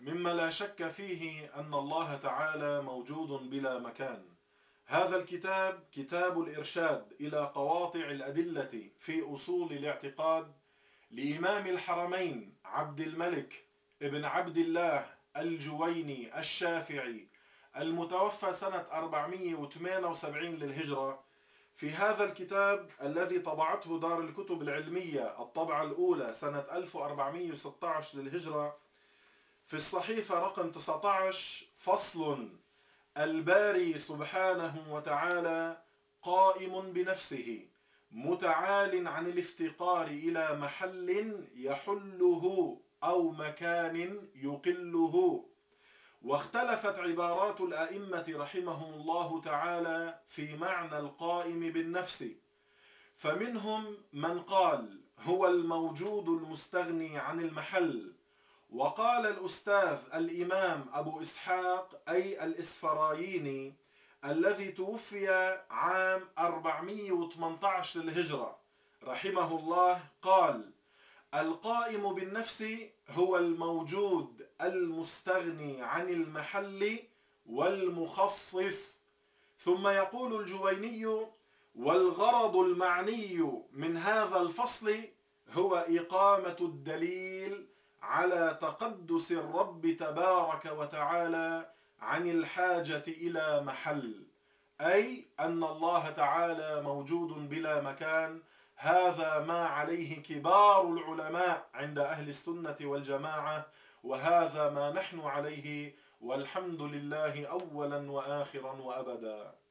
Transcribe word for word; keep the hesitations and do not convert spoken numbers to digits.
مما لا شك فيه أن الله تعالى موجود بلا مكان. هذا الكتاب كتاب الإرشاد إلى قواطع الأدلة في أصول الاعتقاد لإمام الحرمين عبد الملك ابن عبد الله الجويني الشافعي المتوفى سنة أربعمائة وثمانية وسبعين للهجرة. في هذا الكتاب الذي طبعته دار الكتب العلمية الطبعة الأولى سنة ألف وأربعمائة وستة عشر للهجرة، في الصحيفة رقم تسعة عشر فصل: الباري سبحانه وتعالى قائم بنفسه متعال عن الافتقار إلى محل يحله أو مكان يقله. واختلفت عبارات الأئمة رحمهم الله تعالى في معنى القائم بالنفس، فمنهم من قال هو الموجود المستغني عن المحل. وقال الأستاذ الإمام أبو إسحاق أي الإسفرايني الذي توفي عام أربعمائة وثمانية عشر للهجرة رحمه الله، قال: القائم بالنفس هو الموجود المستغني عن المحل والمخصص. ثم يقول الجويني: والغرض المعني من هذا الفصل هو إقامة الدليل على تقدس الرب تبارك وتعالى عن الحاجة إلى محل، أي أن الله تعالى موجود بلا مكان. هذا ما عليه كبار العلماء عند أهل السنة والجماعة، وهذا ما نحن عليه، والحمد لله أولا وآخرا وأبدا.